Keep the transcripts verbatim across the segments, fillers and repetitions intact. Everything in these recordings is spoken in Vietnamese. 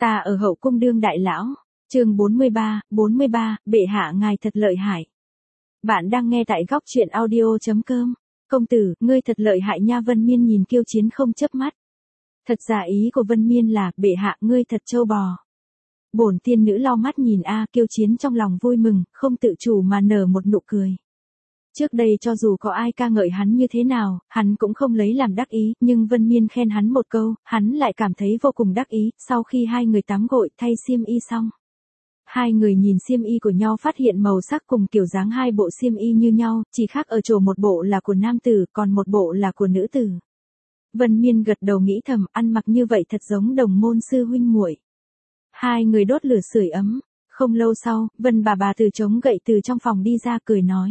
Ta ở hậu cung đương đại lão. Chương bốn mươi ba, bốn mươi ba, bệ hạ ngài thật lợi hại. Bạn đang nghe tại góc truyện audio chấm com. Công tử, ngươi thật lợi hại nha. Vân Miên nhìn Kiêu Chiến không chớp mắt. Thật ra ý của Vân Miên là, bệ hạ ngươi thật trâu bò. Bổn tiên nữ lau mắt nhìn a, Kiêu Chiến trong lòng vui mừng, không tự chủ mà nở một nụ cười. Trước đây cho dù có ai ca ngợi hắn như thế nào, hắn cũng không lấy làm đắc ý, nhưng Vân Miên khen hắn một câu, hắn lại cảm thấy vô cùng đắc ý. Sau khi hai người tắm gội thay xiêm y xong, hai người nhìn xiêm y của nhau phát hiện màu sắc cùng kiểu dáng hai bộ xiêm y như nhau, chỉ khác ở chỗ một bộ là của nam tử, còn một bộ là của nữ tử. Vân Miên gật đầu nghĩ thầm, ăn mặc như vậy thật giống đồng môn sư huynh muội. Hai người đốt lửa sưởi ấm. Không lâu sau, Vân bà bà từ chống gậy từ trong phòng đi ra cười nói.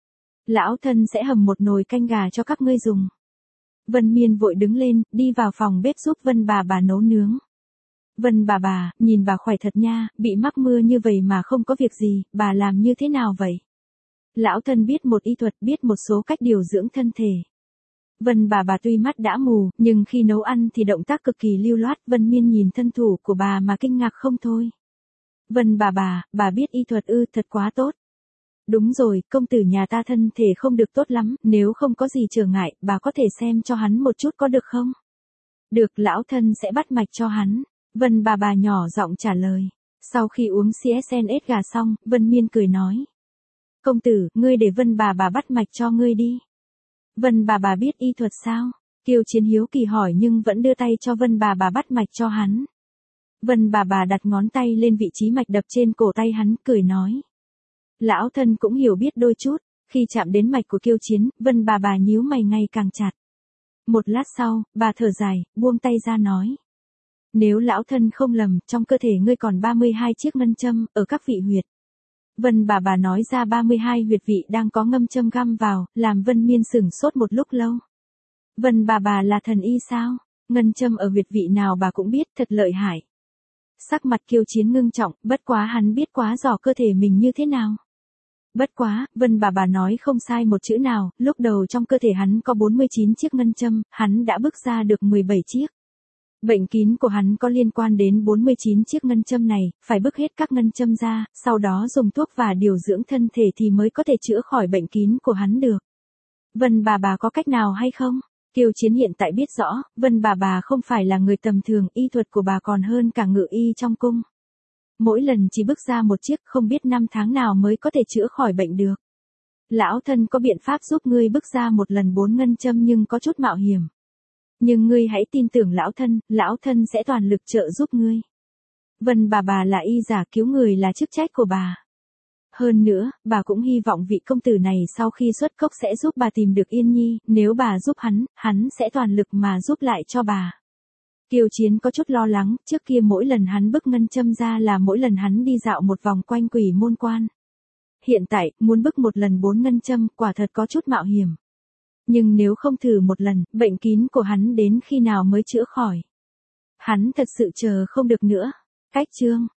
Lão thân sẽ hầm một nồi canh gà cho các ngươi dùng. Vân Miên vội đứng lên, đi vào phòng bếp giúp Vân bà bà nấu nướng. Vân bà bà, nhìn bà khỏe thật nha, bị mắc mưa như vậy mà không có việc gì, bà làm như thế nào vậy? Lão thân biết một y thuật, biết một số cách điều dưỡng thân thể. Vân bà bà tuy mắt đã mù, nhưng khi nấu ăn thì động tác cực kỳ lưu loát. Vân Miên nhìn thân thủ của bà mà kinh ngạc không thôi. Vân bà bà, bà biết y thuật ư, thật quá tốt. Đúng rồi, công tử nhà ta thân thể không được tốt lắm, nếu không có gì trở ngại, bà có thể xem cho hắn một chút có được không? Được, lão thân sẽ bắt mạch cho hắn. Vân bà bà nhỏ giọng trả lời. Sau khi uống xê ét en ét gà xong, Vân Miên cười nói. Công tử, ngươi để Vân bà bà bắt mạch cho ngươi đi. Vân bà bà biết y thuật sao? Kiêu Chiến hiếu kỳ hỏi nhưng vẫn đưa tay cho Vân bà bà bắt mạch cho hắn. Vân bà bà đặt ngón tay lên vị trí mạch đập trên cổ tay hắn, cười nói. Lão thân cũng hiểu biết đôi chút. Khi chạm đến mạch của Kiêu Chiến, Vân bà bà nhíu mày ngày càng chặt. Một lát sau, bà thở dài, buông tay ra nói. Nếu lão thân không lầm, trong cơ thể ngươi còn ba mươi hai chiếc ngân châm, ở các vị huyệt. Vân bà bà nói ra ba mươi hai huyệt vị đang có ngâm châm găm vào, làm Vân Miên sửng sốt một lúc lâu. Vân bà bà là thần y sao? Ngân châm ở huyệt vị nào bà cũng biết, thật lợi hại. Sắc mặt Kiêu Chiến ngưng trọng, bất quá hắn biết quá rõ cơ thể mình như thế nào. Bất quá, Vân bà bà nói không sai một chữ nào, lúc đầu trong cơ thể hắn có bốn mươi chín chiếc ngân châm, hắn đã bước ra được mười bảy chiếc. Bệnh kín của hắn có liên quan đến bốn mươi chín chiếc ngân châm này, phải bức hết các ngân châm ra, sau đó dùng thuốc và điều dưỡng thân thể thì mới có thể chữa khỏi bệnh kín của hắn được. Vân bà bà có cách nào hay không? Kiêu Chiến hiện tại biết rõ, Vân bà bà không phải là người tầm thường, y thuật của bà còn hơn cả ngự y trong cung. Mỗi lần chỉ bước ra một chiếc, không biết năm tháng nào mới có thể chữa khỏi bệnh được. Lão thân có biện pháp giúp ngươi bước ra một lần bốn ngân châm nhưng có chút mạo hiểm. Nhưng ngươi hãy tin tưởng lão thân, lão thân sẽ toàn lực trợ giúp ngươi. Vân bà bà là y giả, cứu người là chức trách của bà. Hơn nữa, bà cũng hy vọng vị công tử này sau khi xuất cốc sẽ giúp bà tìm được Yên Nhi, nếu bà giúp hắn, hắn sẽ toàn lực mà giúp lại cho bà. Kiêu Chiến có chút lo lắng, trước kia mỗi lần hắn bức ngân châm ra là mỗi lần hắn đi dạo một vòng quanh quỷ môn quan. Hiện tại, muốn bức một lần bốn ngân châm, quả thật có chút mạo hiểm. Nhưng nếu không thử một lần, bệnh kín của hắn đến khi nào mới chữa khỏi? Hắn thật sự chờ không được nữa. Cách chương